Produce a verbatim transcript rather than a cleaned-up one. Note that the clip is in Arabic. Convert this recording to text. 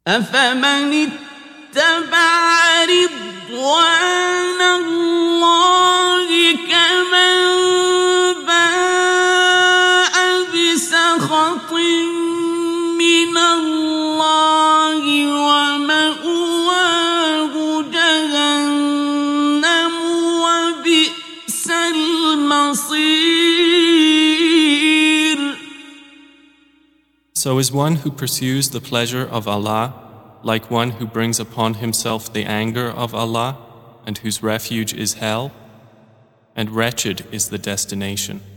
أفمن اتبع رضوان الله كمن باء بسخط من الله ومأواه جهنم وبئس المصير. So is one who pursues the pleasure of Allah like one who brings upon himself the anger of Allah and whose refuge is hell? And wretched is the destination.